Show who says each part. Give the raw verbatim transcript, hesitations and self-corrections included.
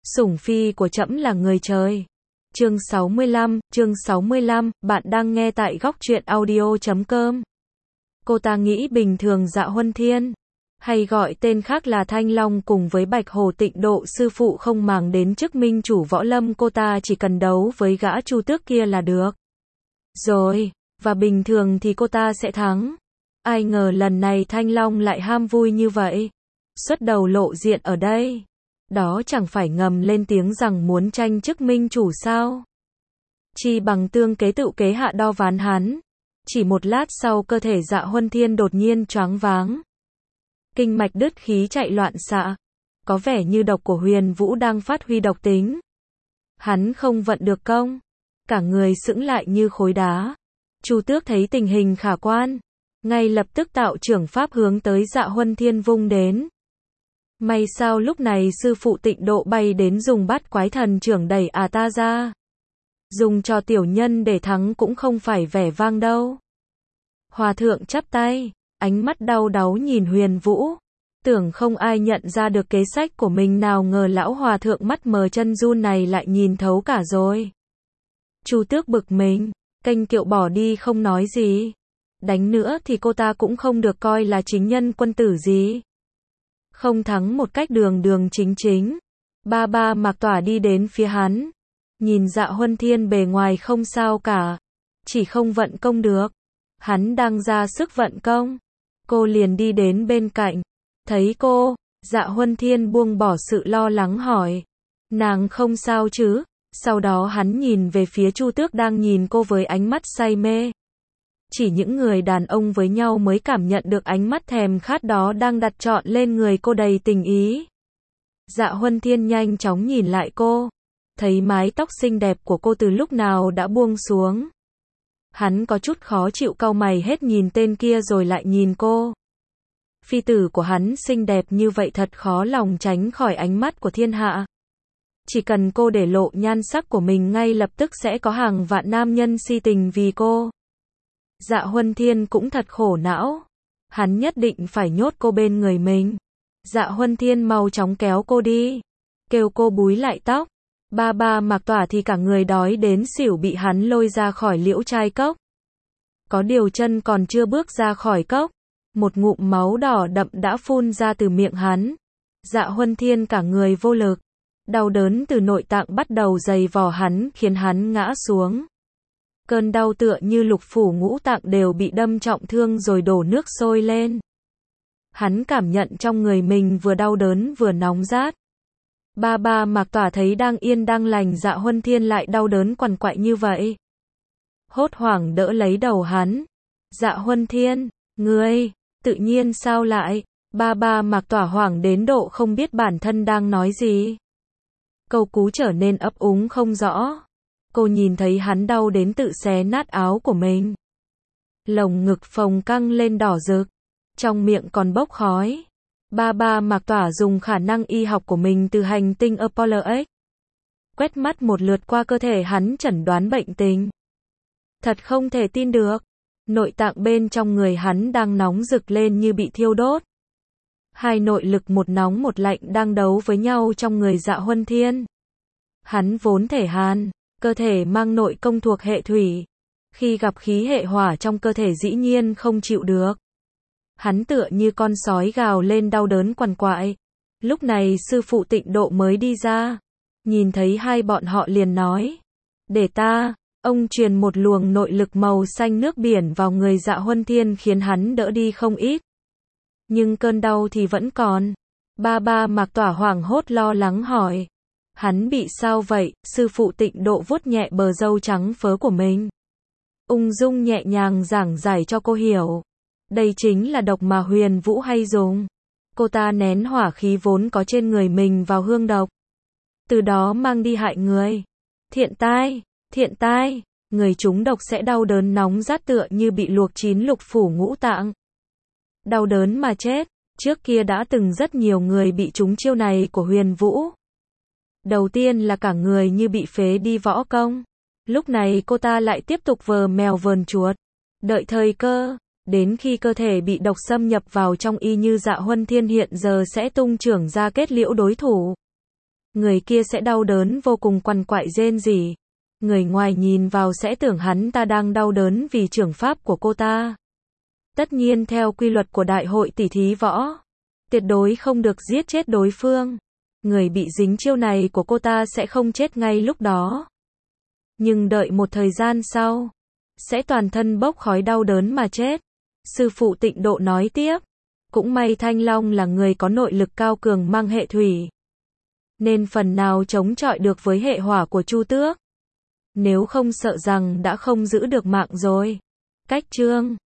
Speaker 1: Sủng phi của trẫm là người trời. Chương sáu mươi lăm, chương sáu mươi lăm, bạn đang nghe tại góc truyện audio chấm com. Cô ta nghĩ bình thường Dạ Huân Thiên, hay gọi tên khác là Thanh Long cùng với Bạch Hồ Tịnh Độ sư phụ không màng đến chức minh chủ võ lâm, cô ta chỉ cần đấu với gã Chu Tước kia là được. Rồi, và bình thường thì cô ta sẽ thắng. Ai ngờ lần này Thanh Long lại ham vui như vậy. Xuất đầu lộ diện ở đây. Đó chẳng phải ngầm lên tiếng rằng muốn tranh chức minh chủ sao? Chi bằng tương kế tự kế hạ đo ván hắn. Chỉ một lát sau cơ thể Dạ Huân Thiên đột nhiên choáng váng. Kinh mạch đứt khí chạy loạn xạ. Có vẻ như độc của Huyền Vũ đang phát huy độc tính. Hắn không vận được công. Cả người sững lại như khối đá. Chu Tước thấy tình hình khả quan. Ngay lập tức tạo trưởng pháp hướng tới Dạ Huân Thiên vung đến. May sao lúc này sư phụ Tịnh Độ bay đến dùng bát quái thần trưởng đẩy à ta ra. Dùng cho tiểu nhân để thắng cũng không phải vẻ vang đâu. Hòa thượng chắp tay, ánh mắt đau đáu nhìn Huyền Vũ. Tưởng không ai nhận ra được kế sách của mình, nào ngờ lão hòa thượng mắt mờ chân run này lại nhìn thấu cả rồi. Chu Tước bực mình, kênh kiệu bỏ đi không nói gì. Đánh nữa thì cô ta cũng không được coi là chính nhân quân tử gì. Không thắng một cách đường đường chính chính. Ba ba Mạc Tỏa đi đến phía hắn. Nhìn Dạ Huân Thiên bề ngoài không sao cả. Chỉ không vận công được. Hắn đang ra sức vận công. Cô liền đi đến bên cạnh. Thấy cô, Dạ Huân Thiên buông bỏ sự lo lắng hỏi. Nàng không sao chứ? Sau đó hắn nhìn về phía Chu Tước đang nhìn cô với ánh mắt say mê. Chỉ những người đàn ông với nhau mới cảm nhận được ánh mắt thèm khát đó đang đặt trọn lên người cô đầy tình ý. Dạ Huân Thiên nhanh chóng nhìn lại cô. Thấy mái tóc xinh đẹp của cô từ lúc nào đã buông xuống. Hắn có chút khó chịu, cau mày hết nhìn tên kia rồi lại nhìn cô. Phi tử của hắn xinh đẹp như vậy thật khó lòng tránh khỏi ánh mắt của thiên hạ. Chỉ cần cô để lộ nhan sắc của mình ngay lập tức sẽ có hàng vạn nam nhân si tình vì cô. Dạ Huân Thiên cũng thật khổ não. Hắn nhất định phải nhốt cô bên người mình. Dạ Huân Thiên mau chóng kéo cô đi. Kêu cô búi lại tóc. Ba ba Mạc Tỏa thì cả người đói đến xỉu bị hắn lôi ra khỏi Liễu Trai Cốc. Có điều chân còn chưa bước ra khỏi cốc. Một ngụm máu đỏ đậm đã phun ra từ miệng hắn. Dạ Huân Thiên cả người vô lực. Đau đớn từ nội tạng bắt đầu giày vò hắn khiến hắn ngã xuống. Cơn đau tựa như lục phủ ngũ tạng đều bị đâm trọng thương rồi đổ nước sôi lên. Hắn cảm nhận trong người mình vừa đau đớn vừa nóng rát. Ba ba Mạc Tỏa thấy đang yên đang lành Dạ Huân Thiên lại đau đớn quằn quại như vậy. Hốt hoảng đỡ lấy đầu hắn. Dạ Huân Thiên, ngươi, tự nhiên sao lại? Ba ba Mạc Tỏa hoảng đến độ không biết bản thân đang nói gì. Câu cú trở nên ấp úng không rõ. Cô nhìn thấy hắn đau đến tự xé nát áo của mình. Lồng ngực phồng căng lên đỏ rực. Trong miệng còn bốc khói. Ba ba Mạc Tỏa dùng khả năng y học của mình từ hành tinh Apollo X. Quét mắt một lượt qua cơ thể hắn chẩn đoán bệnh tình. Thật không thể tin được. Nội tạng bên trong người hắn đang nóng rực lên như bị thiêu đốt. Hai nội lực một nóng một lạnh đang đấu với nhau trong người Dạ Huân Thiên. Hắn vốn thể hàn. Cơ thể mang nội công thuộc hệ thủy. Khi gặp khí hệ hỏa trong cơ thể dĩ nhiên không chịu được. Hắn tựa như con sói gào lên đau đớn quằn quại. Lúc này sư phụ Tịnh Độ mới đi ra. Nhìn thấy hai bọn họ liền nói. Để ta, ông truyền một luồng nội lực màu xanh nước biển vào người Dạ Huân Thiên khiến hắn đỡ đi không ít. Nhưng cơn đau thì vẫn còn. Ba ba Mạc Tỏa hoảng hốt lo lắng hỏi. Hắn bị sao vậy? Sư phụ Tịnh Độ vuốt nhẹ bờ râu trắng phớ của mình. Ung dung nhẹ nhàng giảng giải cho cô hiểu. Đây chính là độc mà Huyền Vũ hay dùng. Cô ta nén hỏa khí vốn có trên người mình vào hương độc. Từ đó mang đi hại người. Thiện tai, thiện tai, người trúng độc sẽ đau đớn nóng rát tựa như bị luộc chín lục phủ ngũ tạng. Đau đớn mà chết. Trước kia đã từng rất nhiều người bị trúng chiêu này của Huyền Vũ. Đầu tiên là cả người như bị phế đi võ công. Lúc này cô ta lại tiếp tục vờ mèo vờn chuột. Đợi thời cơ. Đến khi cơ thể bị độc xâm nhập vào trong y như Dạ Huân Thiên hiện giờ sẽ tung chưởng ra kết liễu đối thủ. Người kia sẽ đau đớn vô cùng quằn quại rên rỉ. Người ngoài nhìn vào sẽ tưởng hắn ta đang đau đớn vì trưởng pháp của cô ta. Tất nhiên theo quy luật của đại hội tỷ thí võ, tuyệt đối không được giết chết đối phương. Người bị dính chiêu này của cô ta sẽ không chết ngay lúc đó. Nhưng đợi một thời gian sau, sẽ toàn thân bốc khói đau đớn mà chết. Sư phụ Tịnh Độ nói tiếp. Cũng may Thanh Long là người có nội lực cao cường mang hệ thủy, nên phần nào chống chọi được với hệ hỏa của Chu Tước. Nếu không sợ rằng đã không giữ được mạng rồi. Cách chương